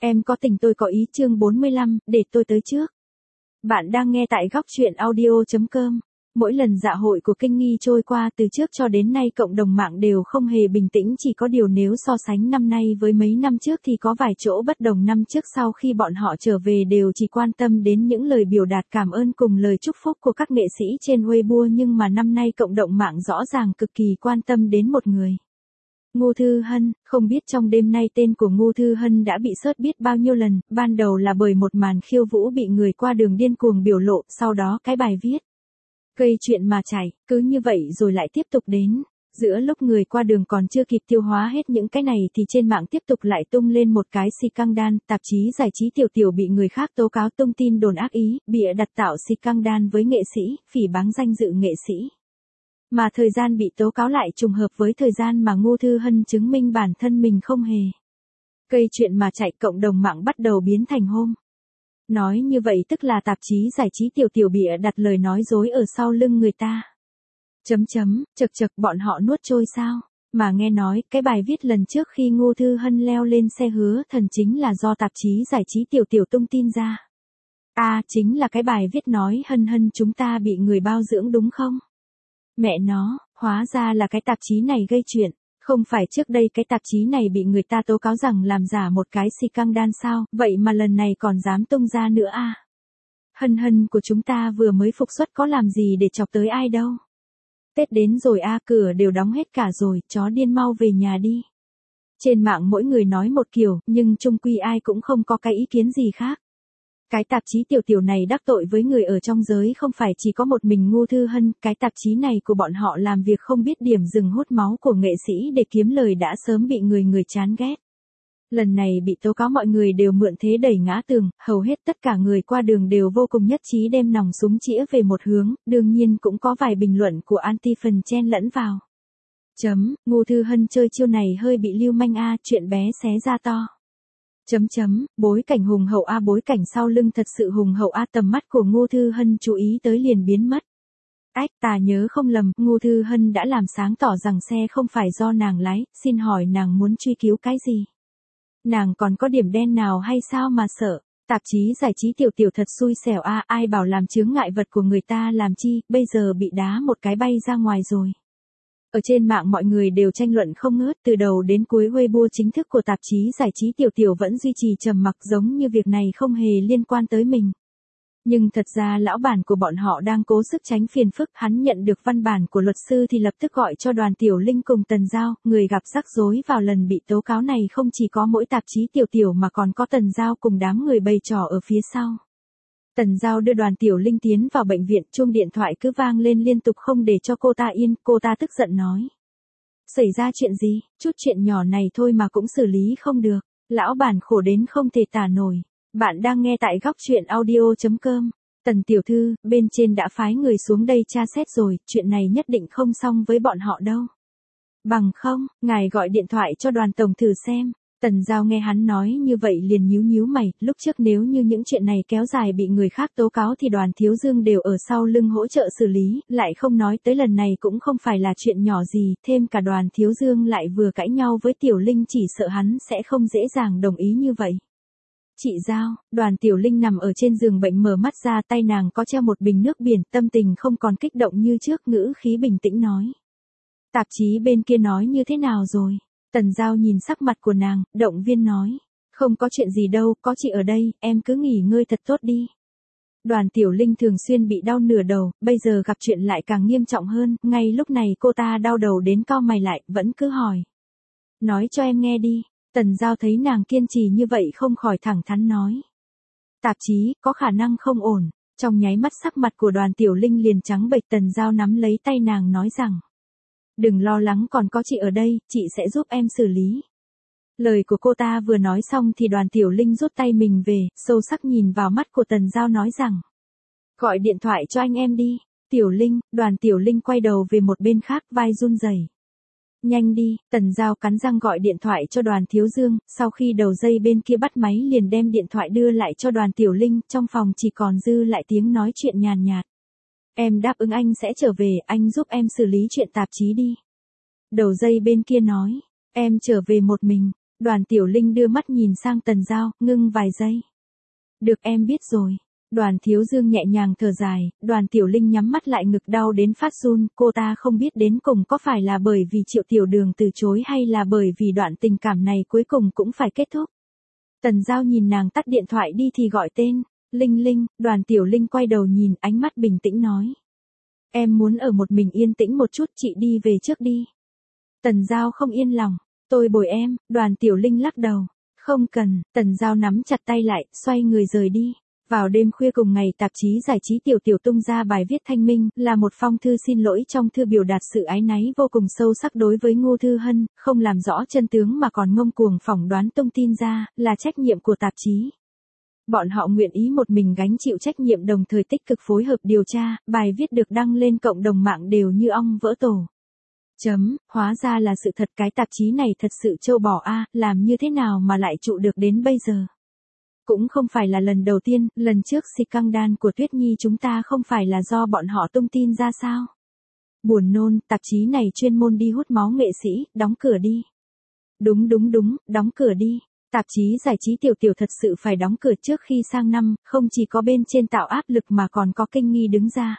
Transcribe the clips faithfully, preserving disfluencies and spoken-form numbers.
Em có tình tôi có ý chương bốn mươi lăm, để tôi tới trước. Bạn đang nghe tại góc chuyện audio chấm com. Mỗi lần dạ hội của Kinh Nghi trôi qua từ trước cho đến nay cộng đồng mạng đều không hề bình tĩnh, chỉ có điều nếu so sánh năm nay với mấy năm trước thì có vài chỗ bất đồng. Năm trước sau khi bọn họ trở về đều chỉ quan tâm đến những lời biểu đạt cảm ơn cùng lời chúc phúc của các nghệ sĩ trên Weibo, nhưng mà năm nay cộng đồng mạng rõ ràng cực kỳ quan tâm đến một người. Ngô Thư Hân, không biết trong đêm nay tên của Ngô Thư Hân đã bị search biết bao nhiêu lần, ban đầu là bởi một màn khiêu vũ bị người qua đường điên cuồng biểu lộ, sau đó cái bài viết gây chuyện mà chảy, cứ như vậy rồi lại tiếp tục đến. Giữa lúc người qua đường còn chưa kịp tiêu hóa hết những cái này thì trên mạng tiếp tục lại tung lên một cái scandal, tạp chí giải trí Tiểu Tiểu bị người khác tố cáo tung tin đồn ác ý, bịa đặt tạo scandal với nghệ sĩ, phỉ báng danh dự nghệ sĩ. Mà thời gian bị tố cáo lại trùng hợp với thời gian mà Ngô Thư Hân chứng minh bản thân mình không hề gây chuyện mà chạy, cộng đồng mạng bắt đầu biến thành hôm. Nói như vậy tức là tạp chí giải trí Tiểu Tiểu bịa đặt lời nói dối ở sau lưng người ta. Chấm chấm, chật chật, bọn họ nuốt trôi sao? Mà nghe nói, cái bài viết lần trước khi Ngô Thư Hân leo lên xe Hứa Thần chính là do tạp chí giải trí Tiểu Tiểu tung tin ra. À, chính là cái bài viết nói Hân Hân chúng ta bị người bao dưỡng đúng không? Mẹ nó, hóa ra là cái tạp chí này gây chuyện. Không phải trước đây cái tạp chí này bị người ta tố cáo rằng làm giả một cái scandal sao, vậy mà lần này còn dám tung ra nữa à? Hân Hân của chúng ta vừa mới phục xuất có làm gì để chọc tới ai đâu. Tết đến rồi a, à, cửa đều đóng hết cả rồi, chó điên mau về nhà đi. Trên mạng mỗi người nói một kiểu, nhưng chung quy ai cũng không có cái ý kiến gì khác. Cái tạp chí Tiểu Tiểu này đắc tội với người ở trong giới không phải chỉ có một mình Ngô Thư Hân, cái tạp chí này của bọn họ làm việc không biết điểm dừng hút máu của nghệ sĩ để kiếm lời đã sớm bị người người chán ghét. Lần này bị tố cáo mọi người đều mượn thế đẩy ngã tường, hầu hết tất cả người qua đường đều vô cùng nhất trí đem nòng súng chĩa về một hướng, đương nhiên cũng có vài bình luận của anti-fan chen lẫn vào. Chấm, Ngô Thư Hân chơi chiêu này hơi bị lưu manh a, chuyện bé xé ra to. Chấm chấm, bối cảnh hùng hậu a, bối cảnh sau lưng thật sự hùng hậu a, tầm mắt của Ngô Thư Hân chú ý tới liền biến mất. Ách, ta nhớ không lầm, Ngô Thư Hân đã làm sáng tỏ rằng xe không phải do nàng lái, xin hỏi nàng muốn truy cứu cái gì? Nàng còn có điểm đen nào hay sao mà sợ? Tạp chí giải trí Tiểu Tiểu thật xui xẻo a, ai bảo làm chướng ngại vật của người ta làm chi, bây giờ bị đá một cái bay ra ngoài rồi. Ở trên mạng mọi người đều tranh luận không ngớt, từ đầu đến cuối Weibo chính thức của tạp chí giải trí Tiểu Tiểu vẫn duy trì trầm mặc giống như việc này không hề liên quan tới mình. Nhưng thật ra lão bản của bọn họ đang cố sức tránh phiền phức, hắn nhận được văn bản của luật sư thì lập tức gọi cho Đoàn Tiểu Linh cùng Tần Giao, người gặp rắc rối vào lần bị tố cáo này không chỉ có mỗi tạp chí Tiểu Tiểu mà còn có Tần Giao cùng đám người bày trò ở phía sau. Tần Giao đưa Đoàn Tiểu Linh tiến vào bệnh viện, chuông điện thoại cứ vang lên liên tục không để cho cô ta yên, cô ta tức giận nói. Xảy ra chuyện gì, chút chuyện nhỏ này thôi mà cũng xử lý không được, lão bản khổ đến không thể tả nổi. Bạn đang nghe tại góc chuyện audio chấm com. Tần tiểu thư, bên trên đã phái người xuống đây tra xét rồi, chuyện này nhất định không xong với bọn họ đâu. Bằng không, ngài gọi điện thoại cho Đoàn tổng thử xem. Tần Giao nghe hắn nói như vậy liền nhíu nhíu mày, lúc trước nếu như những chuyện này kéo dài bị người khác tố cáo thì Đoàn Thiếu Dương đều ở sau lưng hỗ trợ xử lý, lại không nói tới lần này cũng không phải là chuyện nhỏ gì, thêm cả Đoàn Thiếu Dương lại vừa cãi nhau với Tiểu Linh, chỉ sợ hắn sẽ không dễ dàng đồng ý như vậy. Chị Giao, Đoàn Tiểu Linh nằm ở trên giường bệnh mở mắt ra, tay nàng có treo một bình nước biển, tâm tình không còn kích động như trước, ngữ khí bình tĩnh nói. Tạp chí bên kia nói như thế nào rồi? Tần Giao nhìn sắc mặt của nàng, động viên nói. Không có chuyện gì đâu, có chị ở đây, em cứ nghỉ ngơi thật tốt đi. Đoàn Tiểu Linh thường xuyên bị đau nửa đầu, bây giờ gặp chuyện lại càng nghiêm trọng hơn, ngay lúc này cô ta đau đầu đến cau mày lại, vẫn cứ hỏi. Nói cho em nghe đi. Tần Giao thấy nàng kiên trì như vậy không khỏi thẳng thắn nói. Tạp chí, có khả năng không ổn. Trong nháy mắt sắc mặt của Đoàn Tiểu Linh liền trắng bệch, Tần Giao nắm lấy tay nàng nói rằng. Đừng lo lắng, còn có chị ở đây, chị sẽ giúp em xử lý. Lời của cô ta vừa nói xong thì Đoàn Tiểu Linh rút tay mình về, sâu sắc nhìn vào mắt của Tần Giao nói rằng. Gọi điện thoại cho anh em đi. Tiểu Linh, Đoàn Tiểu Linh quay đầu về một bên khác, vai run rẩy. Nhanh đi, Tần Giao cắn răng gọi điện thoại cho Đoàn Thiếu Dương, sau khi đầu dây bên kia bắt máy liền đem điện thoại đưa lại cho Đoàn Tiểu Linh, trong phòng chỉ còn dư lại tiếng nói chuyện nhàn nhạt. Em đáp ứng anh sẽ trở về, anh giúp em xử lý chuyện tạp chí đi. Đầu dây bên kia nói, em trở về một mình, Đoàn Tiểu Linh đưa mắt nhìn sang Tần Giao, ngưng vài giây. Được em biết rồi. Đoàn Thiếu Dương nhẹ nhàng thở dài, Đoàn Tiểu Linh nhắm mắt lại ngực đau đến phát run, cô ta không biết đến cùng có phải là bởi vì Triệu Tiểu Đường từ chối hay là bởi vì đoạn tình cảm này cuối cùng cũng phải kết thúc. Tần Giao nhìn nàng tắt điện thoại đi thì gọi tên, Linh Linh, Đoàn Tiểu Linh quay đầu nhìn, ánh mắt bình tĩnh nói. Em muốn ở một mình yên tĩnh một chút, chị đi về trước đi. Tần Giao không yên lòng, tôi bồi em, Đoàn Tiểu Linh lắc đầu. Không cần, Tần Giao nắm chặt tay lại, xoay người rời đi. Vào đêm khuya cùng ngày, tạp chí giải trí Tiểu Tiểu tung ra bài viết thanh minh, là một phong thư xin lỗi, trong thư biểu đạt sự áy náy vô cùng sâu sắc đối với Ngô Thư Hân, không làm rõ chân tướng mà còn ngông cuồng phỏng đoán tung tin ra, là trách nhiệm của tạp chí. Bọn họ nguyện ý một mình gánh chịu trách nhiệm, đồng thời tích cực phối hợp điều tra, bài viết được đăng lên cộng đồng mạng đều như ong vỡ tổ. Chấm, hóa ra là sự thật, cái tạp chí này thật sự trâu bò a, làm như thế nào mà lại trụ được đến bây giờ. Cũng không phải là lần đầu tiên, lần trước scandal của Tuyết Nhi chúng ta không phải là do bọn họ tung tin ra sao. Buồn nôn, tạp chí này chuyên môn đi hút máu nghệ sĩ, đóng cửa đi. Đúng đúng đúng, đóng cửa đi. Tạp chí giải trí Tiểu Tiểu thật sự phải đóng cửa trước khi sang năm, không chỉ có bên trên tạo áp lực mà còn có Kinh Nghi đứng ra.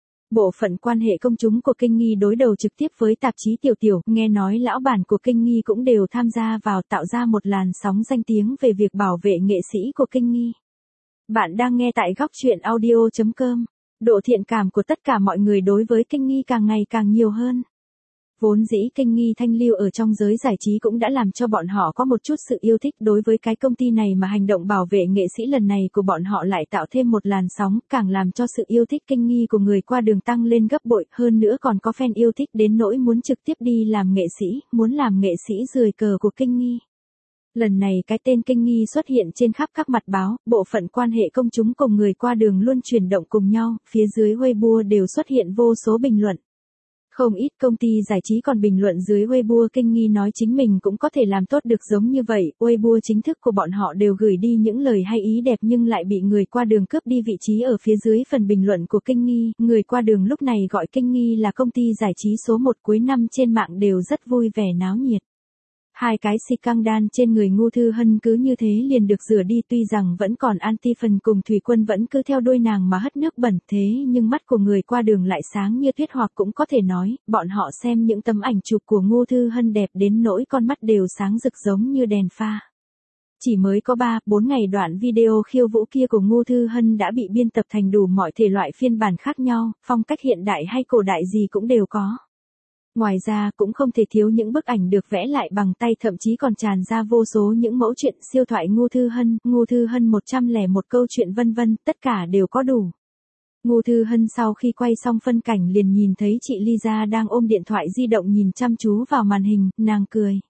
Bộ phận quan hệ công chúng của Kinh Nghi đối đầu trực tiếp với tạp chí Tiểu Tiểu, nghe nói lão bản của Kinh Nghi cũng đều tham gia vào, tạo ra một làn sóng danh tiếng về việc bảo vệ nghệ sĩ của Kinh Nghi. Bạn đang nghe tại góc truyện audio chấm com. Độ thiện cảm của tất cả mọi người đối với Kinh Nghi càng ngày càng nhiều hơn. Vốn dĩ Kinh Nghi thanh lưu ở trong giới giải trí cũng đã làm cho bọn họ có một chút sự yêu thích đối với cái công ty này, mà hành động bảo vệ nghệ sĩ lần này của bọn họ lại tạo thêm một làn sóng, càng làm cho sự yêu thích Kinh Nghi của người qua đường tăng lên gấp bội, hơn nữa còn có fan yêu thích đến nỗi muốn trực tiếp đi làm nghệ sĩ, muốn làm nghệ sĩ rười cờ của Kinh Nghi. Lần này cái tên Kinh Nghi xuất hiện trên khắp các mặt báo, bộ phận quan hệ công chúng cùng người qua đường luôn chuyển động cùng nhau, phía dưới Weibo đều xuất hiện vô số bình luận. Không ít công ty giải trí còn bình luận dưới Weibo Kinh Nghi nói chính mình cũng có thể làm tốt được giống như vậy, Weibo chính thức của bọn họ đều gửi đi những lời hay ý đẹp nhưng lại bị người qua đường cướp đi vị trí ở phía dưới phần bình luận của Kinh Nghi, người qua đường lúc này gọi Kinh Nghi là công ty giải trí số một, cuối năm trên mạng đều rất vui vẻ náo nhiệt. Hai cái scandal trên người Ngô Thư Hân cứ như thế liền được rửa đi, tuy rằng vẫn còn anti phần cùng Thủy Quân vẫn cứ theo đuôi nàng mà hất nước bẩn, thế nhưng mắt của người qua đường lại sáng như tuyết, hoặc cũng có thể nói, bọn họ xem những tấm ảnh chụp của Ngô Thư Hân đẹp đến nỗi con mắt đều sáng rực giống như đèn pha. Chỉ mới có ba, bốn ngày đoạn video khiêu vũ kia của Ngô Thư Hân đã bị biên tập thành đủ mọi thể loại phiên bản khác nhau, phong cách hiện đại hay cổ đại gì cũng đều có. Ngoài ra cũng không thể thiếu những bức ảnh được vẽ lại bằng tay, thậm chí còn tràn ra vô số những mẫu chuyện siêu thoại Ngô Thư Hân, Ngô Thư Hân một trăm lẻ một câu chuyện vân vân, tất cả đều có đủ. Ngô Thư Hân sau khi quay xong phân cảnh liền nhìn thấy chị Lisa đang ôm điện thoại di động nhìn chăm chú vào màn hình, nàng cười.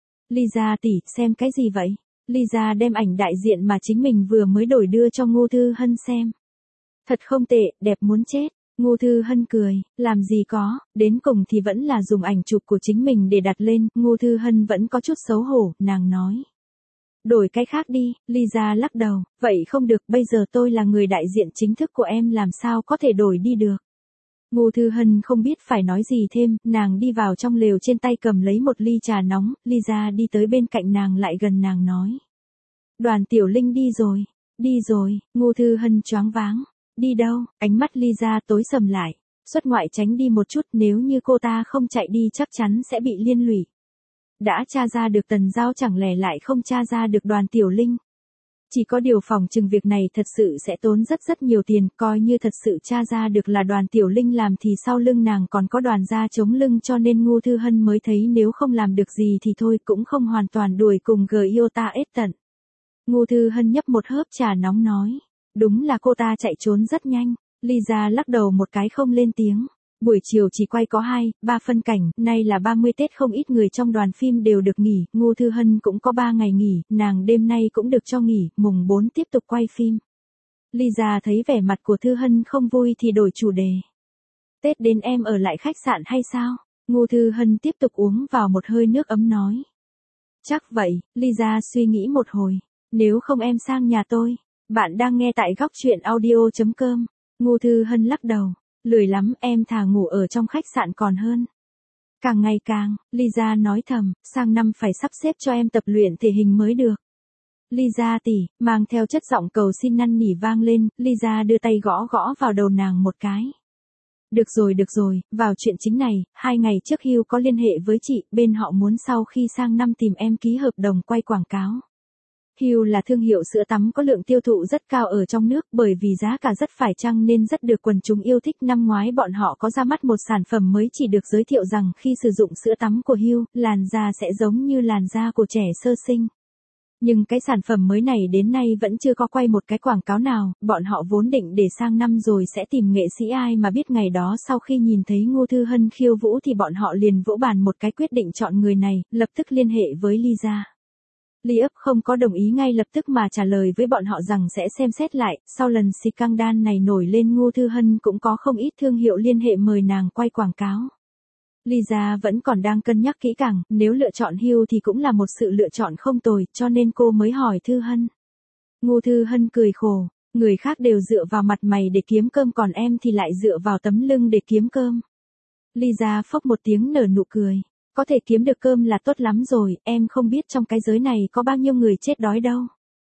Lisa tỷ, xem cái gì vậy? Lisa đem ảnh đại diện mà chính mình vừa mới đổi đưa cho Ngô Thư Hân xem. Thật không tệ, đẹp muốn chết. Ngô Thư Hân cười, làm gì có, đến cùng thì vẫn là dùng ảnh chụp của chính mình để đặt lên, Ngô Thư Hân vẫn có chút xấu hổ, nàng nói. Đổi cái khác đi, Lisa lắc đầu, vậy không được, bây giờ tôi là người đại diện chính thức của em, làm sao có thể đổi đi được. Ngô Thư Hân không biết phải nói gì thêm, nàng đi vào trong lều, trên tay cầm lấy một ly trà nóng, Lisa đi tới bên cạnh nàng, lại gần nàng nói. Đoàn Tiểu Linh đi rồi, đi rồi, Ngô Thư Hân choáng váng. Đi đâu? Ánh mắt Lisa tối sầm lại. Xuất ngoại tránh đi một chút, nếu như cô ta không chạy đi chắc chắn sẽ bị liên lụy. Đã tra ra được Tần Giao, chẳng lẽ lại không tra ra được Đoàn Tiểu Linh? Chỉ có điều phòng chừng việc này thật sự sẽ tốn rất rất nhiều tiền, coi như thật sự tra ra được là Đoàn Tiểu Linh làm thì sau lưng nàng còn có Đoàn gia chống lưng, cho nên Ngô Thư Hân mới thấy nếu không làm được gì thì thôi, cũng không hoàn toàn đuổi cùng Giota ết tận. Ngô Thư Hân nhấp một hớp trà nóng nói. Đúng là cô ta chạy trốn rất nhanh. Lisa lắc đầu một cái không lên tiếng. Buổi chiều chỉ quay có hai, ba phân cảnh, nay là ba mươi Tết, không ít người trong đoàn phim đều được nghỉ, Ngô Thư Hân cũng có ba ngày nghỉ, nàng đêm nay cũng được cho nghỉ, mùng bốn tiếp tục quay phim. Lisa thấy vẻ mặt của Thư Hân không vui thì đổi chủ đề. Tết đến em ở lại khách sạn hay sao? Ngô Thư Hân tiếp tục uống vào một hơi nước ấm nói. Chắc vậy, Lisa suy nghĩ một hồi. Nếu không em sang nhà tôi. Bạn đang nghe tại góc truyện audio chấm com. Ngô Thư Hân lắc đầu. Lười lắm, em thà ngủ ở trong khách sạn còn hơn. Càng ngày càng, Lisa nói thầm, sang năm phải sắp xếp cho em tập luyện thể hình mới được. Lisa tỷ, mang theo chất giọng cầu xin năn nỉ vang lên, Lisa đưa tay gõ gõ vào đầu nàng một cái. Được rồi được rồi, vào chuyện chính này, hai ngày trước Hugh có liên hệ với chị, bên họ muốn sau khi sang năm tìm em ký hợp đồng quay quảng cáo. Hugh là thương hiệu sữa tắm có lượng tiêu thụ rất cao ở trong nước, bởi vì giá cả rất phải chăng nên rất được quần chúng yêu thích. Năm ngoái bọn họ có ra mắt một sản phẩm mới, chỉ được giới thiệu rằng khi sử dụng sữa tắm của Hugh, làn da sẽ giống như làn da của trẻ sơ sinh. Nhưng cái sản phẩm mới này đến nay vẫn chưa có quay một cái quảng cáo nào, bọn họ vốn định để sang năm rồi sẽ tìm nghệ sĩ, ai mà biết ngày đó sau khi nhìn thấy Ngô Thư Hân khiêu vũ thì bọn họ liền vỗ bàn một cái quyết định chọn người này, lập tức liên hệ với Lisa. Lee Up không có đồng ý ngay lập tức mà trả lời với bọn họ rằng sẽ xem xét lại, sau lần scandal này nổi lên Ngô Thư Hân cũng có không ít thương hiệu liên hệ mời nàng quay quảng cáo. Lisa vẫn còn đang cân nhắc kỹ càng, nếu lựa chọn Hugh thì cũng là một sự lựa chọn không tồi, cho nên cô mới hỏi Thư Hân. Ngô Thư Hân cười khổ, người khác đều dựa vào mặt mày để kiếm cơm còn em thì lại dựa vào tấm lưng để kiếm cơm. Lisa phốc một tiếng nở nụ cười. Có thể kiếm được cơm là tốt lắm rồi, em không biết trong cái giới này có bao nhiêu người chết đói đâu.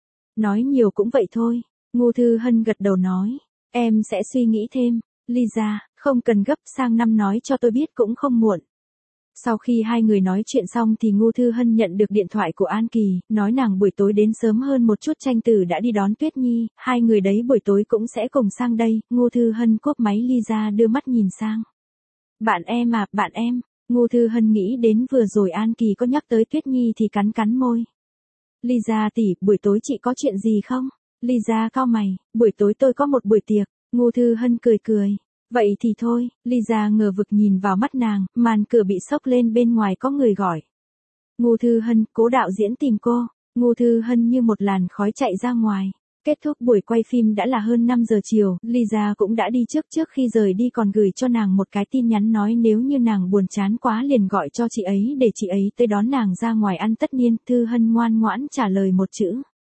Nói nhiều cũng vậy thôi, Ngô Thư Hân gật đầu nói, em sẽ suy nghĩ thêm. Lisa, không cần gấp, sang năm nói cho tôi biết cũng không muộn. Sau khi hai người nói chuyện xong thì Ngô Thư Hân nhận được điện thoại của An Kỳ, nói nàng buổi tối đến sớm hơn một chút, Tranh Tử đã đi đón Tuyết Nhi, hai người đấy buổi tối cũng sẽ cùng sang đây. Ngô Thư Hân cúp máy, Lisa đưa mắt nhìn sang. Bạn em à, bạn em. Ngô Thư Hân nghĩ đến vừa rồi An Kỳ có nhắc tới Tuyết Nhi thì cắn cắn môi. Lisa tỷ, buổi tối chị có chuyện gì không? Lisa cau mày, buổi tối tôi có một buổi tiệc. Ngô Thư Hân cười cười. Vậy thì thôi, Lisa ngờ vực nhìn vào mắt nàng, màn cửa bị xốc lên, bên ngoài có người gọi. Ngô Thư Hân, Cố đạo diễn tìm cô. Ngô Thư Hân như một làn khói chạy ra ngoài. Kết thúc buổi quay phim đã là hơn năm giờ chiều, Lisa cũng đã đi trước trước khi rời đi còn gửi cho nàng một cái tin nhắn nói nếu như nàng buồn chán quá liền gọi cho chị ấy để chị ấy tới đón nàng ra ngoài ăn tất niên. Thư Hân ngoan ngoãn trả lời một chữ.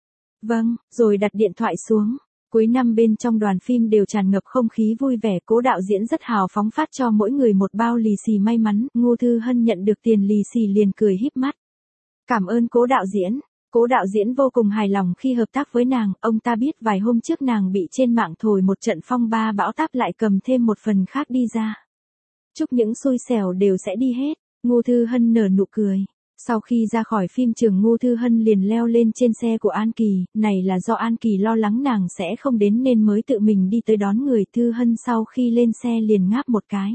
Vâng, rồi đặt điện thoại xuống. Cuối năm bên trong đoàn phim đều tràn ngập không khí vui vẻ, Cố đạo diễn rất hào phóng phát cho mỗi người một bao lì xì may mắn. Ngô Thư Hân nhận được tiền lì xì liền cười híp mắt. Cảm ơn Cố đạo diễn. Cố đạo diễn vô cùng hài lòng khi hợp tác với nàng, ông ta biết vài hôm trước nàng bị trên mạng thổi một trận phong ba bão táp lại cầm thêm một phần khác đi ra. Chúc những xui xẻo đều sẽ đi hết. Ngô Thư Hân nở nụ cười. Sau khi ra khỏi phim trường, Ngô Thư Hân liền leo lên trên xe của An Kỳ, này là do An Kỳ lo lắng nàng sẽ không đến nên mới tự mình đi tới đón người. Thư Hân sau khi lên xe liền ngáp một cái.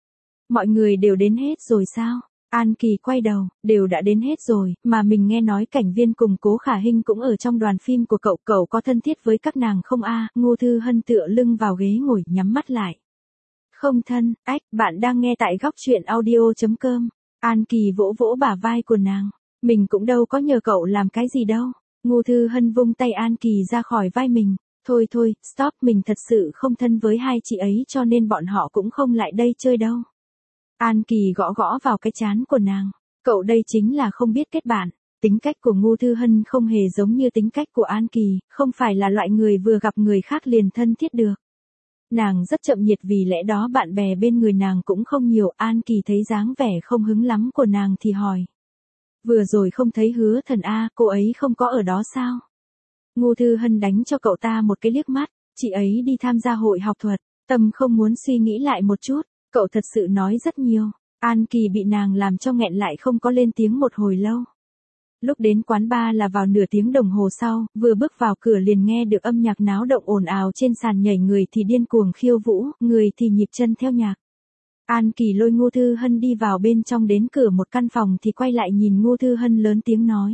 Mọi người đều đến hết rồi sao? An Kỳ quay đầu, đều đã đến hết rồi, mà mình nghe nói Cảnh Viên cùng Cố Khả Hinh cũng ở trong đoàn phim của cậu, cậu có thân thiết với các nàng không a? Ngô Thư Hân tựa lưng vào ghế ngồi, nhắm mắt lại. Không thân, ách, bạn đang nghe tại góc truyện audio chấm com. An Kỳ vỗ vỗ bả vai của nàng, mình cũng đâu có nhờ cậu làm cái gì đâu. Ngô Thư Hân vung tay An Kỳ ra khỏi vai mình. Thôi thôi, stop, mình thật sự không thân với hai chị ấy cho nên bọn họ cũng không lại đây chơi đâu. An Kỳ gõ gõ vào cái trán của nàng. Cậu đây chính là không biết kết bạn. Tính cách của Ngô Thư Hân không hề giống như tính cách của An Kỳ, không phải là loại người vừa gặp người khác liền thân thiết được. Nàng rất chậm nhiệt, vì lẽ đó bạn bè bên người nàng cũng không nhiều. An Kỳ thấy dáng vẻ không hứng lắm của nàng thì hỏi. Vừa rồi không thấy Hứa Thần a, cô ấy không có ở đó sao? Ngô Thư Hân đánh cho cậu ta một cái liếc mắt. Chị ấy đi tham gia hội học thuật. Tâm không muốn suy nghĩ lại một chút. Cậu thật sự nói rất nhiều. An Kỳ bị nàng làm cho nghẹn lại không có lên tiếng một hồi lâu. Lúc đến quán bar là vào nửa tiếng đồng hồ sau, vừa bước vào cửa liền nghe được âm nhạc náo động ồn ào trên sàn, nhảy người thì điên cuồng khiêu vũ, người thì nhịp chân theo nhạc. An Kỳ lôi Ngô Thư Hân đi vào bên trong, đến cửa một căn phòng thì quay lại nhìn Ngô Thư Hân lớn tiếng nói.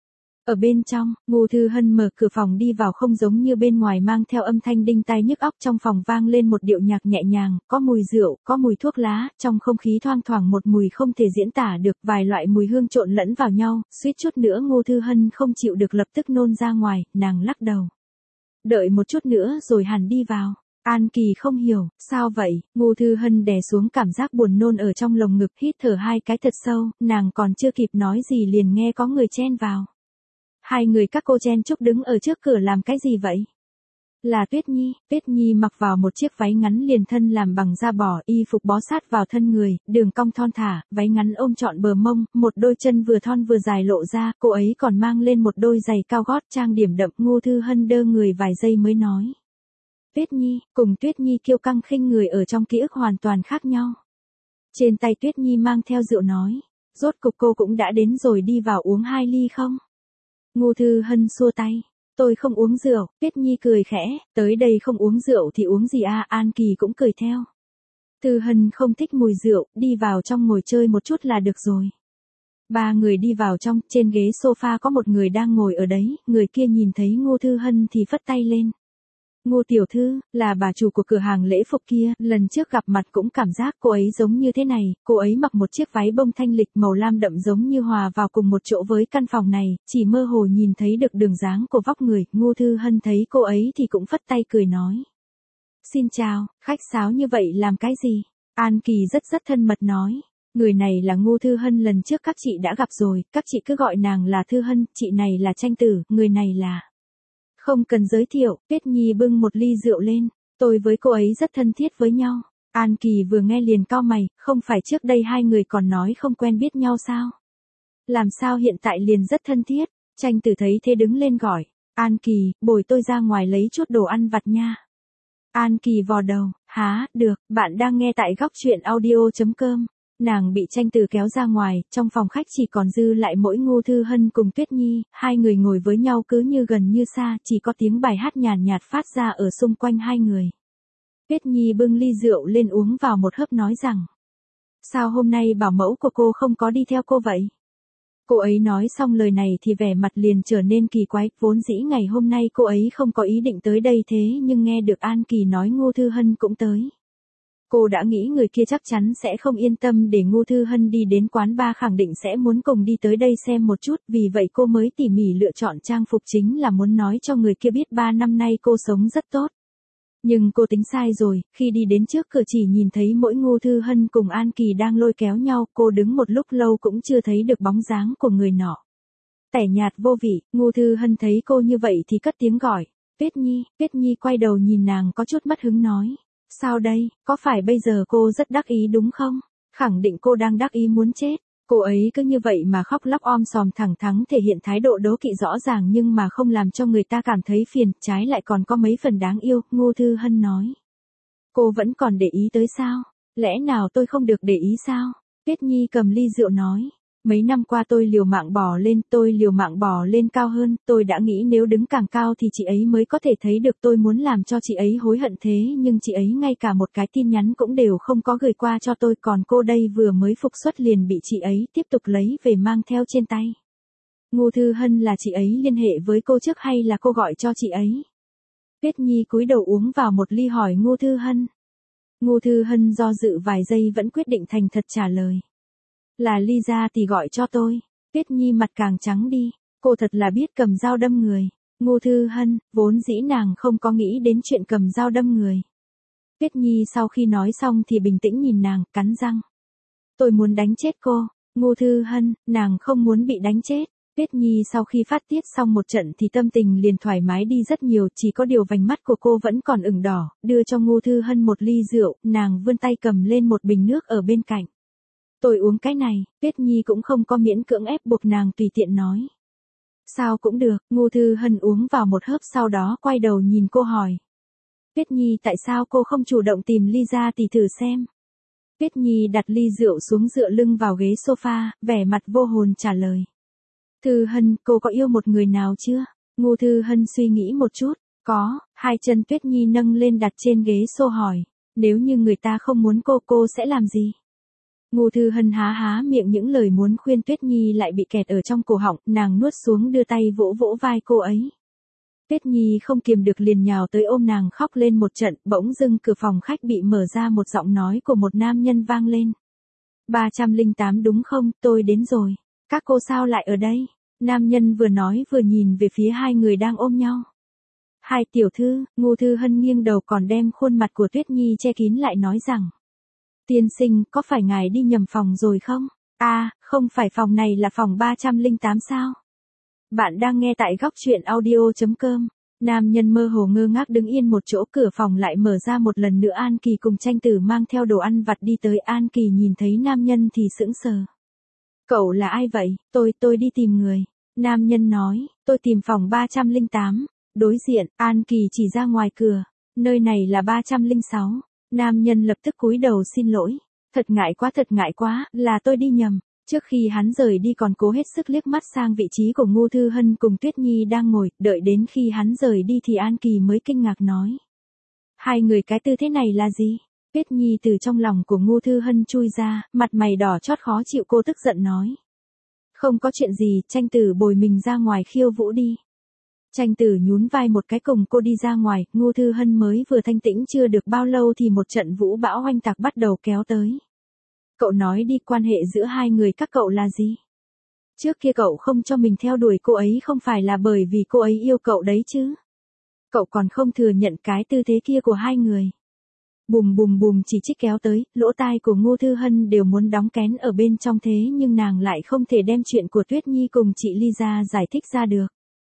Ở bên trong, Ngô Thư Hân mở cửa phòng đi vào, không giống như bên ngoài mang theo âm thanh đinh tai nhức óc, trong phòng vang lên một điệu nhạc nhẹ nhàng, có mùi rượu, có mùi thuốc lá, trong không khí thoang thoảng một mùi không thể diễn tả được, vài loại mùi hương trộn lẫn vào nhau, suýt chút nữa Ngô Thư Hân không chịu được lập tức nôn ra ngoài, nàng lắc đầu. Đợi một chút nữa rồi hẳn đi vào. An Kỳ không hiểu, sao vậy? Ngô Thư Hân đè xuống cảm giác buồn nôn ở trong lồng ngực, hít thở hai cái thật sâu, nàng còn chưa kịp nói gì liền nghe có người chen vào. Hai người các cô chen chúc đứng ở trước cửa làm cái gì vậy? Là Tuyết Nhi. Tuyết Nhi mặc vào một chiếc váy ngắn liền thân làm bằng da bò, y phục bó sát vào thân người, đường cong thon thả, váy ngắn ôm trọn bờ mông, một đôi chân vừa thon vừa dài lộ ra, cô ấy còn mang lên một đôi giày cao gót trang điểm đậm. Ngô Thư Hân đơ người vài giây mới nói. Tuyết Nhi, cùng Tuyết Nhi kiêu căng khinh người ở trong ký ức hoàn toàn khác nhau. Trên tay Tuyết Nhi mang theo rượu nói. Rốt cục cô cũng đã đến rồi, đi vào uống hai ly không? Ngô Thư Hân xua tay. Tôi không uống rượu. Tuyết Nhi cười khẽ, tới đây không uống rượu thì uống gì à? An Kỳ cũng cười theo. Thư Hân không thích mùi rượu, đi vào trong ngồi chơi một chút là được rồi. Ba người đi vào trong, trên ghế sofa có một người đang ngồi ở đấy, người kia nhìn thấy Ngô Thư Hân thì phất tay lên. Ngô tiểu thư, là bà chủ của cửa hàng lễ phục kia, lần trước gặp mặt cũng cảm giác cô ấy giống như thế này, cô ấy mặc một chiếc váy bông thanh lịch màu lam đậm giống như hòa vào cùng một chỗ với căn phòng này, chỉ mơ hồ nhìn thấy được đường dáng của vóc người. Ngô Thư Hân thấy cô ấy thì cũng phất tay cười nói. Xin chào, khách sáo như vậy làm cái gì? An Kỳ rất rất thân mật nói. Người này là Ngô Thư Hân, lần trước các chị đã gặp rồi, các chị cứ gọi nàng là Thư Hân, chị này là Tranh Tử, người này là... Không cần giới thiệu. Tuyết Nhi bưng một ly rượu lên. Tôi với cô ấy rất thân thiết với nhau. An Kỳ vừa nghe liền cau mày, không phải trước đây hai người còn nói không quen biết nhau sao? Làm sao hiện tại liền rất thân thiết? Tranh Tử thấy thế đứng lên gọi. An Kỳ, bồi tôi ra ngoài lấy chút đồ ăn vặt nha. An Kỳ vò đầu, há, được, bạn đang nghe tại góc truyện audio.com. Nàng bị Tranh Tử kéo ra ngoài, trong phòng khách chỉ còn dư lại mỗi Ngô Thư Hân cùng Tuyết Nhi, hai người ngồi với nhau cứ như gần như xa, chỉ có tiếng bài hát nhàn nhạt phát ra ở xung quanh hai người. Tuyết Nhi bưng ly rượu lên uống vào một hớp nói rằng, sao hôm nay bảo mẫu của cô không có đi theo cô vậy? Cô ấy nói xong lời này thì vẻ mặt liền trở nên kỳ quái, vốn dĩ ngày hôm nay cô ấy không có ý định tới đây thế nhưng nghe được An Kỳ nói Ngô Thư Hân cũng tới. Cô đã nghĩ người kia chắc chắn sẽ không yên tâm để Ngô Thư Hân đi đến quán bar, khẳng định sẽ muốn cùng đi tới đây xem một chút, vì vậy cô mới tỉ mỉ lựa chọn trang phục chính là muốn nói cho người kia biết ba năm nay cô sống rất tốt. Nhưng cô tính sai rồi, khi đi đến trước cửa chỉ nhìn thấy mỗi Ngô Thư Hân cùng An Kỳ đang lôi kéo nhau, cô đứng một lúc lâu cũng chưa thấy được bóng dáng của người nọ. Tẻ nhạt vô vị, Ngô Thư Hân thấy cô như vậy thì cất tiếng gọi, Tuyết Nhi. Tuyết Nhi quay đầu nhìn nàng có chút mất hứng nói. Sao đây, có phải bây giờ cô rất đắc ý đúng không? Khẳng định cô đang đắc ý muốn chết. Cô ấy cứ như vậy mà khóc lóc om sòm thẳng thắn thể hiện thái độ đố kỵ rõ ràng nhưng mà không làm cho người ta cảm thấy phiền, trái lại còn có mấy phần đáng yêu. Ngô Thư Hân nói. Cô vẫn còn để ý tới sao? Lẽ nào tôi không được để ý sao? Tuyết Nhi cầm ly rượu nói. Mấy năm qua tôi liều mạng bò lên, tôi liều mạng bò lên cao hơn, tôi đã nghĩ nếu đứng càng cao thì chị ấy mới có thể thấy được, tôi muốn làm cho chị ấy hối hận thế nhưng chị ấy ngay cả một cái tin nhắn cũng đều không có gửi qua cho tôi, còn cô đây vừa mới phục xuất liền bị chị ấy tiếp tục lấy về mang theo trên tay. Ngô Thư Hân, là chị ấy liên hệ với cô trước hay là cô gọi cho chị ấy? Tuyết Nhi cúi đầu uống vào một ly hỏi Ngô Thư Hân. Ngô Thư Hân do dự vài giây vẫn quyết định thành thật trả lời. Là Lisa thì gọi cho tôi. Tuyết Nhi mặt càng trắng đi, cô thật là biết cầm dao đâm người. Ngô Thư Hân, vốn dĩ nàng không có nghĩ đến chuyện cầm dao đâm người. Tuyết Nhi sau khi nói xong thì bình tĩnh nhìn nàng, cắn răng. Tôi muốn đánh chết cô. Ngô Thư Hân, nàng không muốn bị đánh chết. Tuyết Nhi sau khi phát tiết xong một trận thì tâm tình liền thoải mái đi rất nhiều, chỉ có điều vành mắt của cô vẫn còn ửng đỏ, đưa cho Ngô Thư Hân một ly rượu, nàng vươn tay cầm lên một bình nước ở bên cạnh. Tôi uống cái này. Tuyết Nhi cũng không có miễn cưỡng ép buộc nàng, tùy tiện nói. Sao cũng được. Ngô Thư Hân uống vào một hớp sau đó quay đầu nhìn cô hỏi. Tuyết Nhi, tại sao cô không chủ động tìm Lisa thì thử xem? Tuyết Nhi đặt ly rượu xuống dựa lưng vào ghế sofa, vẻ mặt vô hồn trả lời. Thư Hân, cô có yêu một người nào chưa? Ngô Thư Hân suy nghĩ một chút. Có. Hai chân Tuyết Nhi nâng lên đặt trên ghế xô hỏi. Nếu như người ta không muốn cô, cô sẽ làm gì? Ngô Thư Hân há há miệng, những lời muốn khuyên Tuyết Nhi lại bị kẹt ở trong cổ họng, nàng nuốt xuống đưa tay vỗ vỗ vai cô ấy. Tuyết Nhi không kiềm được liền nhào tới ôm nàng khóc lên một trận, bỗng dưng cửa phòng khách bị mở ra, một giọng nói của một nam nhân vang lên. ba trăm lẻ tám đúng không, tôi đến rồi. Các cô sao lại ở đây? Nam nhân vừa nói vừa nhìn về phía hai người đang ôm nhau. Hai tiểu thư. Ngô Thư Hân nghiêng đầu còn đem khuôn mặt của Tuyết Nhi che kín lại nói rằng. Tiên sinh, có phải ngài đi nhầm phòng rồi không? À, không phải, phòng này là phòng ba trăm lẻ tám sao? Bạn đang nghe tại góc truyện audio.com. Nam nhân mơ hồ ngơ ngác đứng yên một chỗ, cửa phòng lại mở ra một lần nữa, An Kỳ cùng Tranh Tử mang theo đồ ăn vặt đi tới. An Kỳ nhìn thấy nam nhân thì sững sờ. Cậu là ai vậy? Tôi, tôi đi tìm người. Nam nhân nói, tôi tìm phòng ba trăm lẻ tám. Đối diện, An Kỳ chỉ ra ngoài cửa. Nơi này là ba trăm lẻ sáu. Nam nhân lập tức cúi đầu xin lỗi. Thật ngại quá, thật ngại quá, là tôi đi nhầm. Trước khi hắn rời đi còn cố hết sức liếc mắt sang vị trí của Ngô Thư Hân cùng Tuyết Nhi đang ngồi, đợi đến khi hắn rời đi thì An Kỳ mới kinh ngạc nói. Hai người cái tư thế này là gì? Tuyết Nhi từ trong lòng của Ngô Thư Hân chui ra, mặt mày đỏ chót khó chịu, cô tức giận nói. Không có chuyện gì, Tranh Tử bồi mình ra ngoài khiêu vũ đi. Tranh Tử nhún vai một cái cùng cô đi ra ngoài. Ngô Thư Hân mới vừa thanh tĩnh chưa được bao lâu thì một trận vũ bão oanh tạc bắt đầu kéo tới. Cậu nói đi, quan hệ giữa hai người các cậu là gì? Trước kia cậu không cho mình theo đuổi cô ấy không phải là bởi vì cô ấy yêu cậu đấy chứ? Cậu còn không thừa nhận cái tư thế kia của hai người. Bùm bùm bùm chỉ trích kéo tới, lỗ tai của Ngô Thư Hân đều muốn đóng kén ở bên trong, thế nhưng nàng lại không thể đem chuyện của Tuyết Nhi cùng chị Ly ra giải thích ra được.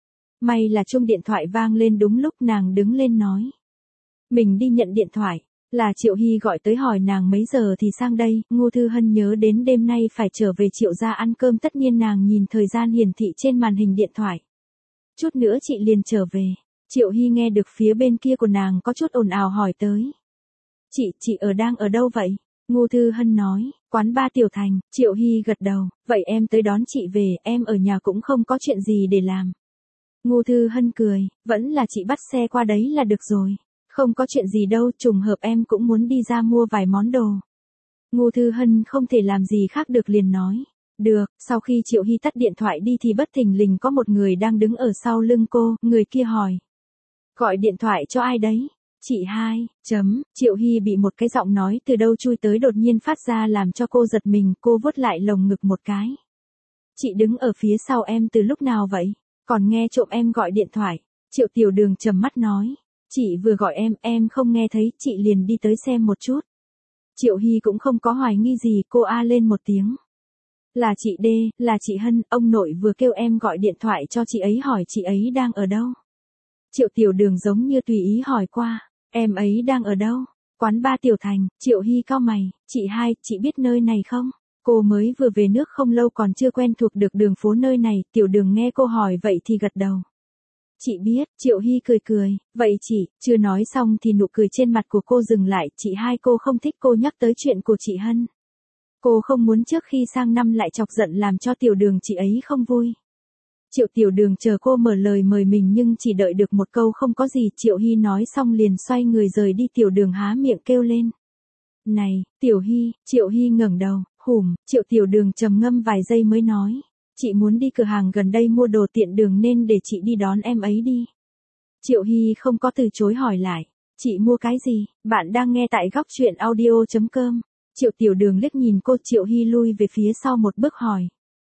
May là chuông điện thoại vang lên đúng lúc, nàng đứng lên nói. Mình đi nhận điện thoại. Là Triệu Hy gọi tới hỏi nàng mấy giờ thì sang đây. Ngô Thư Hân nhớ đến đêm nay phải trở về Triệu gia ăn cơm, tất nhiên nàng nhìn thời gian hiển thị trên màn hình điện thoại. Chút nữa chị liền trở về. Triệu Hy nghe được phía bên kia của nàng có chút ồn ào hỏi tới. Chị, chị ở đang ở đâu vậy? Ngô Thư Hân nói, quán ba Tiểu Thành. Triệu Hy gật đầu, vậy em tới đón chị về, em ở nhà cũng không có chuyện gì để làm. Ngô Thư Hân cười, vẫn là chị bắt xe qua đấy là được rồi. Không có chuyện gì đâu, trùng hợp em cũng muốn đi ra mua vài món đồ. Ngô Thư Hân không thể làm gì khác được liền nói. Được, sau khi Triệu Hy tắt điện thoại đi thì bất thình lình có một người đang đứng ở sau lưng cô, người kia hỏi. Gọi điện thoại cho ai đấy? Chị hai, chấm, Triệu Hy bị một cái giọng nói từ đâu chui tới đột nhiên phát ra làm cho cô giật mình, cô vuốt lại lồng ngực một cái. Chị đứng ở phía sau em từ lúc nào vậy? Còn nghe trộm em gọi điện thoại. Triệu Tiểu Đường trầm mắt nói. Chị vừa gọi em, em không nghe thấy, chị liền đi tới xem một chút. Triệu Hy cũng không có hoài nghi gì, cô a lên một tiếng. Là chị D, là chị Hân, ông nội vừa kêu em gọi điện thoại cho chị ấy hỏi chị ấy đang ở đâu. Triệu Tiểu Đường giống như tùy ý hỏi qua, em ấy đang ở đâu? Quán ba Tiểu Thành. Triệu Hy cau mày, chị hai, chị biết nơi này không? Cô mới vừa về nước không lâu còn chưa quen thuộc được đường phố nơi này. Tiểu Đường nghe cô hỏi vậy thì gật đầu. Chị biết. Triệu Hy cười cười, vậy chị, chưa nói xong thì nụ cười trên mặt của cô dừng lại. Chị hai, cô không thích cô nhắc tới chuyện của chị Hân. Cô không muốn trước khi sang năm lại chọc giận làm cho Tiểu Đường chị ấy không vui. Triệu Tiểu Đường chờ cô mở lời mời mình nhưng chỉ đợi được một câu không có gì. Triệu Hy nói xong liền xoay người rời đi. Tiểu Đường há miệng kêu lên. Này, Tiểu Hy. Triệu Hy ngẩng đầu, hùm. Triệu Tiểu Đường trầm ngâm vài giây mới nói. Chị muốn đi cửa hàng gần đây mua đồ tiện đường nên để chị đi đón em ấy đi. Triệu Hy không có từ chối hỏi lại. Chị mua cái gì? Bạn đang nghe tại góc truyện audio chấm com. Triệu Tiểu Đường liếc nhìn cô. Triệu Hy lui về phía sau một bước hỏi.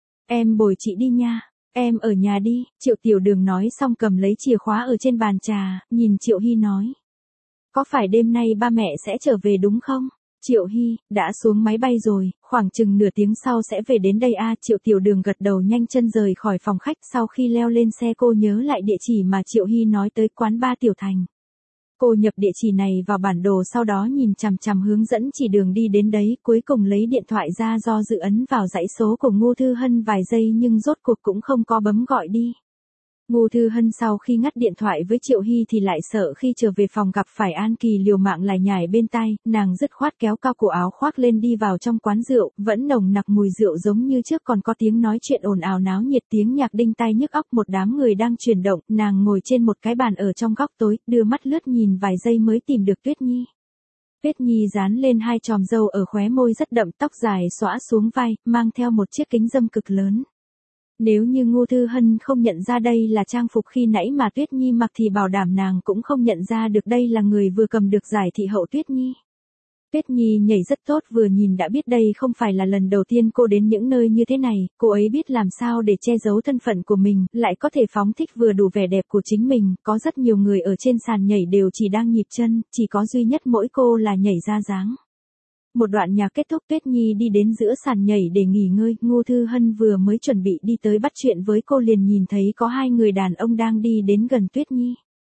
Em bồi chị đi nha. Em ở nhà đi. Triệu Tiểu Đường nói xong cầm lấy chìa khóa ở trên bàn trà, nhìn Triệu Hy nói. Có phải đêm nay ba mẹ sẽ trở về đúng không? Triệu Hy, đã xuống máy bay rồi, khoảng chừng nửa tiếng sau sẽ về đến đây a. Triệu Tiểu Đường gật đầu nhanh chân rời khỏi phòng khách. Sau khi leo lên xe cô nhớ lại địa chỉ mà Triệu Hy nói tới, quán ba Tiểu Thành. Cô nhập địa chỉ này vào bản đồ, sau đó nhìn chằm chằm hướng dẫn chỉ đường đi đến đấy, cuối cùng lấy điện thoại ra do dự ấn vào dãy số của Ngô Thư Hân vài giây nhưng rốt cuộc cũng không có bấm gọi đi. Ngô Thư Hân sau khi ngắt điện thoại với Triệu Hy thì lại sợ khi trở về phòng gặp phải An Kỳ liều mạng lải nhải bên tai, nàng dứt khoát kéo cao cổ áo khoác lên đi vào trong quán rượu, vẫn nồng nặc mùi rượu giống như trước, còn có tiếng nói chuyện ồn ào náo nhiệt, tiếng nhạc đinh tai nhức óc, một đám người đang chuyển động. Nàng ngồi trên một cái bàn ở trong góc tối, đưa mắt lướt nhìn vài giây mới tìm được Tuyết Nhi. Tuyết Nhi dán lên hai chòm râu ở khóe môi rất đậm, tóc dài xõa xuống vai, mang theo một chiếc kính râm cực lớn. Nếu như Ngô Thư Hân không nhận ra đây là trang phục khi nãy mà Tuyết Nhi mặc thì bảo đảm nàng cũng không nhận ra được đây là người vừa cầm được giải thị hậu Tuyết Nhi. Tuyết Nhi nhảy rất tốt, vừa nhìn đã biết đây không phải là lần đầu tiên cô đến những nơi như thế này, cô ấy biết làm sao để che giấu thân phận của mình, lại có thể phóng thích vừa đủ vẻ đẹp của chính mình. Có rất nhiều người ở trên sàn nhảy đều chỉ đang nhịp chân, chỉ có duy nhất mỗi cô là nhảy ra dáng. Một đoạn nhạc kết thúc, Tuyết Nhi đi đến giữa sàn nhảy để nghỉ ngơi. Ngô Thư Hân vừa mới chuẩn bị đi tới bắt chuyện với cô liền nhìn thấy có hai người đàn ông đang đi đến gần Tuyết Nhi.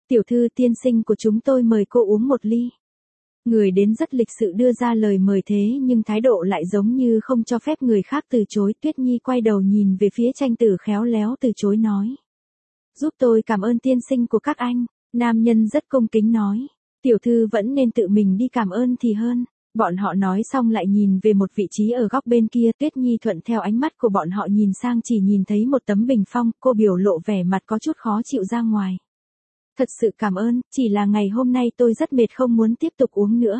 Tiểu thư tiên sinh của chúng tôi mời cô uống một ly. Người đến rất lịch sự đưa ra lời mời thế nhưng thái độ lại giống như không cho phép người khác từ chối. Tuyết Nhi quay đầu nhìn về phía Tranh Tử khéo léo từ chối nói. Giúp tôi cảm ơn tiên sinh của các anh. Nam nhân rất cung kính nói. Tiểu thư vẫn nên tự mình đi cảm ơn thì hơn. Bọn họ nói xong lại nhìn về một vị trí ở góc bên kia. Tuyết Nhi thuận theo ánh mắt của bọn họ nhìn sang chỉ nhìn thấy một tấm bình phong. Cô biểu lộ vẻ mặt có chút khó chịu ra ngoài. Thật sự cảm ơn, chỉ là ngày hôm nay tôi rất mệt không muốn tiếp tục uống nữa.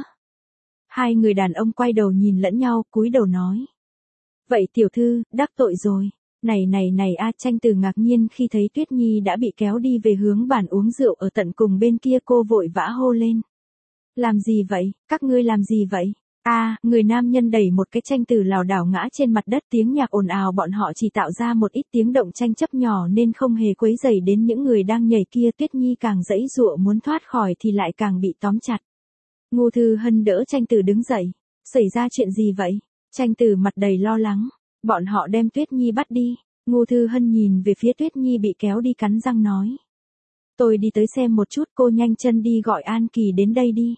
Hai người đàn ông quay đầu nhìn lẫn nhau, cúi đầu nói. Vậy tiểu thư, đắc tội rồi. Này này này a Tranh Tử ngạc nhiên khi thấy Tuyết Nhi đã bị kéo đi về hướng bàn uống rượu ở tận cùng bên kia. Cô vội vã hô lên. Làm gì vậy, các ngươi làm gì vậy? A, người nam nhân đẩy một cái Tranh Tử lảo đảo ngã trên mặt đất, tiếng nhạc ồn ào bọn họ chỉ tạo ra một ít tiếng động tranh chấp nhỏ nên không hề quấy rầy đến những người đang nhảy kia. Tuyết Nhi càng giãy giụa muốn thoát khỏi thì lại càng bị tóm chặt. Ngô Thư Hân đỡ Tranh Tử đứng dậy. Xảy ra chuyện gì vậy? Tranh Tử mặt đầy lo lắng. Bọn họ đem Tuyết Nhi bắt đi. Ngô Thư Hân nhìn về phía Tuyết Nhi bị kéo đi cắn răng nói. Tôi đi tới xem một chút, cô nhanh chân đi gọi An Kỳ đến đây đi.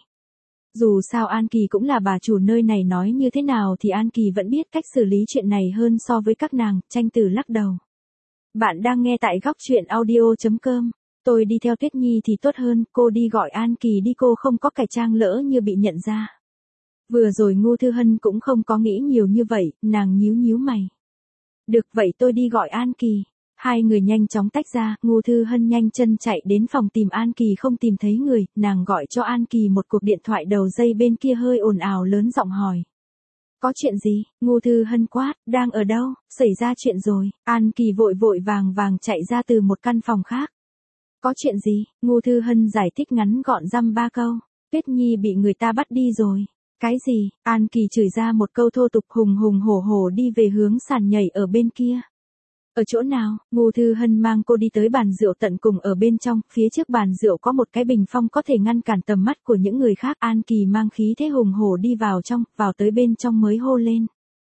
Dù sao An Kỳ cũng là bà chủ nơi này, nói như thế nào thì An Kỳ vẫn biết cách xử lý chuyện này hơn so với các nàng. Tranh Tử lắc đầu. Bạn đang nghe tại góc truyện audio chấm com. Tôi đi theo Tuyết Nhi thì tốt hơn, cô đi gọi An Kỳ đi, cô không có cải trang lỡ như bị nhận ra. Vừa rồi Ngô Thư Hân cũng không có nghĩ nhiều như vậy, nàng nhíu nhíu mày. Được vậy tôi đi gọi An Kỳ. Hai người nhanh chóng tách ra, Ngô Thư Hân nhanh chân chạy đến phòng tìm An Kỳ không tìm thấy người, nàng gọi cho An Kỳ một cuộc điện thoại đầu dây bên kia hơi ồn ào lớn giọng hỏi. Có chuyện gì? Ngô Thư Hân quát, đang ở đâu? Xảy ra chuyện rồi. An Kỳ vội vội vàng vàng chạy ra từ một căn phòng khác. Có chuyện gì? Ngô Thư Hân giải thích ngắn gọn dăm ba câu. Tuyết Nhi bị người ta bắt đi rồi. Cái gì? An Kỳ chửi ra một câu thô tục, hùng hùng hổ hổ đi về hướng sàn nhảy ở bên kia. Ở chỗ nào? Ngô Thư Hân mang cô đi tới bàn rượu tận cùng ở bên trong, phía trước bàn rượu có một cái bình phong có thể ngăn cản tầm mắt của những người khác. An Kỳ mang khí thế hùng hổ đi vào trong, vào tới bên trong mới hô lên.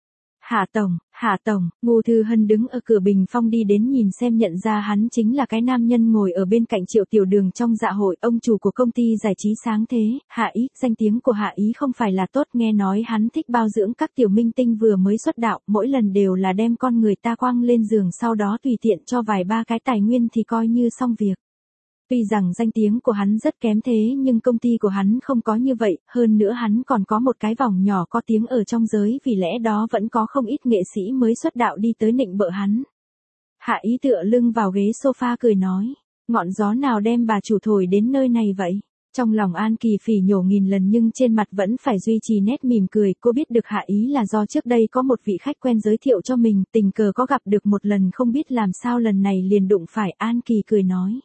Hạ tổng, Hạ tổng, Ngô Thư Hân đứng ở cửa bình phong đi đến nhìn xem nhận ra hắn chính là cái nam nhân ngồi ở bên cạnh Triệu Tiểu Đường trong dạ hội, ông chủ của công ty giải trí Sáng Thế, Hạ Ý. Danh tiếng của Hạ Ý không phải là tốt, nghe nói hắn thích bao dưỡng các tiểu minh tinh vừa mới xuất đạo, mỗi lần đều là đem con người ta quăng lên giường sau đó tùy tiện cho vài ba cái tài nguyên thì coi như xong việc. Tuy rằng danh tiếng của hắn rất kém thế nhưng công ty của hắn không có như vậy, hơn nữa hắn còn có một cái vòng nhỏ có tiếng ở trong giới, vì lẽ đó vẫn có không ít nghệ sĩ mới xuất đạo đi tới nịnh bợ hắn. Hạ Ý tựa lưng vào ghế sofa cười nói, ngọn gió nào đem bà chủ thổi đến nơi này vậy? Trong lòng An Kỳ phỉ nhổ nghìn lần nhưng trên mặt vẫn phải duy trì nét mỉm cười. Cô biết được Hạ Ý là do trước đây có một vị khách quen giới thiệu cho mình, tình cờ có gặp được một lần, không biết làm sao lần này liền đụng phải. An Kỳ cười nói.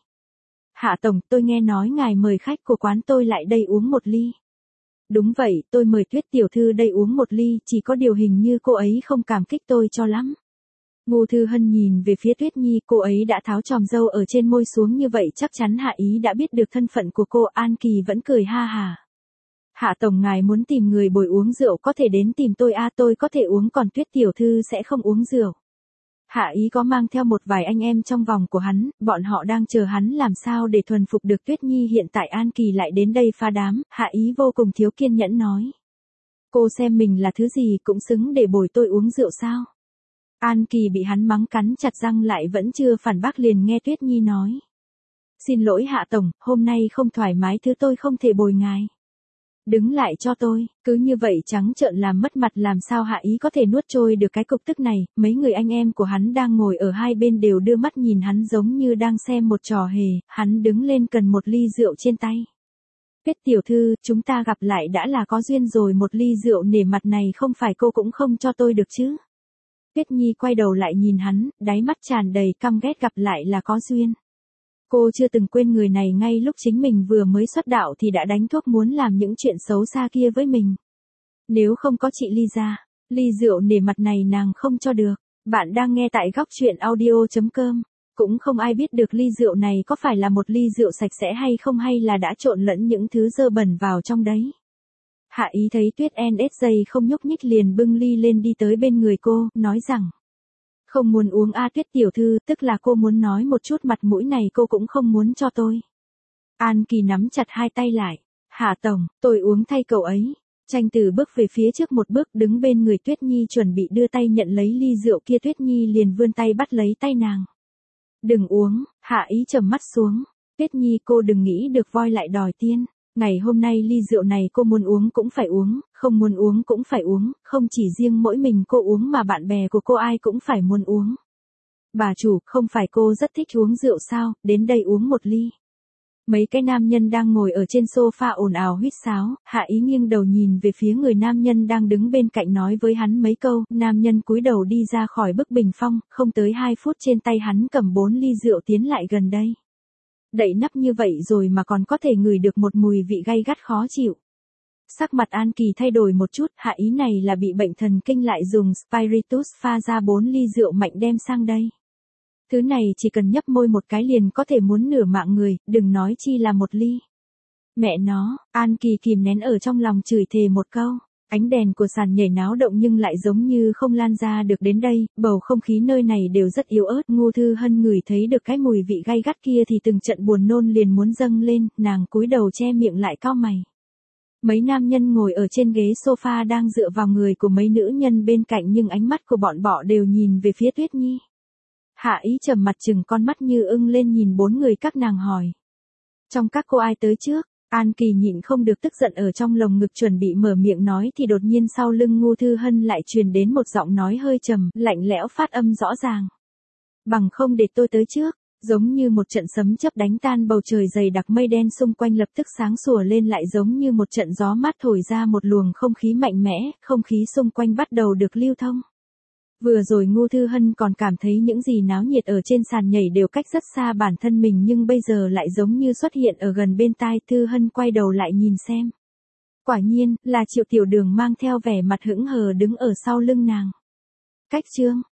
Hạ tổng, tôi nghe nói ngài mời khách của quán tôi lại đây uống một ly. Đúng vậy, tôi mời Tuyết tiểu thư đây uống một ly, chỉ có điều hình như cô ấy không cảm kích tôi cho lắm. Ngô Thư Hân nhìn về phía Tuyết Nhi, cô ấy đã tháo chòm râu ở trên môi xuống như vậy chắc chắn Hạ Ý đã biết được thân phận của cô. An Kỳ vẫn cười ha hà. Hạ tổng, ngài muốn tìm người bồi uống rượu có thể đến tìm tôi a, tôi có thể uống, còn Tuyết tiểu thư sẽ không uống rượu. Hạ Ý có mang theo một vài anh em trong vòng của hắn, bọn họ đang chờ hắn làm sao để thuần phục được Tuyết Nhi. Hiện tại An Kỳ lại đến đây phá đám, Hạ Ý vô cùng thiếu kiên nhẫn nói. Cô xem mình là thứ gì cũng xứng để bồi tôi uống rượu sao? An Kỳ bị hắn mắng cắn chặt răng lại vẫn chưa phản bác, liền nghe Tuyết Nhi nói. Xin lỗi Hạ tổng, hôm nay không thoải mái, thứ tôi không thể bồi ngài. Đứng lại cho tôi, cứ như vậy trắng trợn làm mất mặt, làm sao Hạ Ý có thể nuốt trôi được cái cục tức này. Mấy người anh em của hắn đang ngồi ở hai bên đều đưa mắt nhìn hắn giống như đang xem một trò hề. Hắn đứng lên cần một ly rượu trên tay. Tuyết tiểu thư, chúng ta gặp lại đã là có duyên rồi, một ly rượu nể mặt này không phải cô cũng không cho tôi được chứ? Tuyết Nhi quay đầu lại nhìn hắn, đáy mắt tràn đầy căm ghét, gặp lại là có duyên. Cô chưa từng quên người này, ngay lúc chính mình vừa mới xuất đạo thì đã đánh thuốc muốn làm những chuyện xấu xa kia với mình. Nếu không có chị Ly ra, ly rượu nể mặt này nàng không cho được. Bạn đang nghe tại góc truyện audio chấm com. Cũng không ai biết được ly rượu này có phải là một ly rượu sạch sẽ hay không, hay là đã trộn lẫn những thứ dơ bẩn vào trong đấy. Hạ Ý thấy Tuyết en ét gi không nhúc nhích liền bưng ly lên đi tới bên người cô, nói rằng. Không muốn uống a Tuyết tiểu thư, tức là cô muốn nói một chút mặt mũi này cô cũng không muốn cho tôi. An Kỳ nắm chặt hai tay lại. Hạ tổng, tôi uống thay cậu ấy. Tranh Từ bước về phía trước một bước đứng bên người Tuyết Nhi chuẩn bị đưa tay nhận lấy ly rượu kia, Tuyết Nhi liền vươn tay bắt lấy tay nàng. Đừng uống, Hạ Ý trầm mắt xuống. Tuyết Nhi, cô đừng nghĩ được voi lại đòi tiên. Ngày hôm nay ly rượu này cô muốn uống cũng phải uống, không muốn uống cũng phải uống, không chỉ riêng mỗi mình cô uống mà bạn bè của cô ai cũng phải muốn uống. Bà chủ, không phải cô rất thích uống rượu sao, đến đây uống một ly. Mấy cái nam nhân đang ngồi ở trên sofa ồn ào huýt sáo, Hạ Ý nghiêng đầu nhìn về phía người nam nhân đang đứng bên cạnh nói với hắn mấy câu, nam nhân cúi đầu đi ra khỏi bức bình phong, không tới hai phút trên tay hắn cầm bốn ly rượu tiến lại gần đây. Đậy nắp như vậy rồi mà còn có thể ngửi được một mùi vị gay gắt khó chịu. Sắc mặt An Kỳ thay đổi một chút, Hạ Ý này là bị bệnh thần kinh lại dùng spiritus pha ra bốn ly rượu mạnh đem sang đây. Thứ này chỉ cần nhấp môi một cái liền có thể muốn nửa mạng người, đừng nói chi là một ly. Mẹ nó, An Kỳ kìm nén ở trong lòng chửi thề một câu. Ánh đèn của sàn nhảy náo động nhưng lại giống như không lan ra được đến đây, bầu không khí nơi này đều rất yếu ớt. Ngô Thư Hân ngửi thấy được cái mùi vị gay gắt kia thì từng trận buồn nôn liền muốn dâng lên, nàng cúi đầu che miệng lại cau mày. Mấy nam nhân ngồi ở trên ghế sofa đang dựa vào người của mấy nữ nhân bên cạnh nhưng ánh mắt của bọn họ đều nhìn về phía Tuyết Nhi. Hạ Ý trầm mặt chừng con mắt như ưng lên nhìn bốn người các nàng hỏi. Trong các cô ai tới trước? An Kỳ nhịn không được tức giận ở trong lồng ngực chuẩn bị mở miệng nói thì đột nhiên sau lưng Ngô Thư Hân lại truyền đến một giọng nói hơi trầm, lạnh lẽo phát âm rõ ràng. Bằng không để tôi tới trước, giống như một trận sấm chớp đánh tan bầu trời dày đặc, mây đen xung quanh lập tức sáng sủa lên, lại giống như một trận gió mát thổi ra một luồng không khí mạnh mẽ, không khí xung quanh bắt đầu được lưu thông. Vừa rồi Ngô Thư Hân còn cảm thấy những gì náo nhiệt ở trên sàn nhảy đều cách rất xa bản thân mình nhưng bây giờ lại giống như xuất hiện ở gần bên tai. Thư Hân quay đầu lại nhìn xem. Quả nhiên, là Triệu Tiểu Đường mang theo vẻ mặt hững hờ đứng ở sau lưng nàng. Cách chương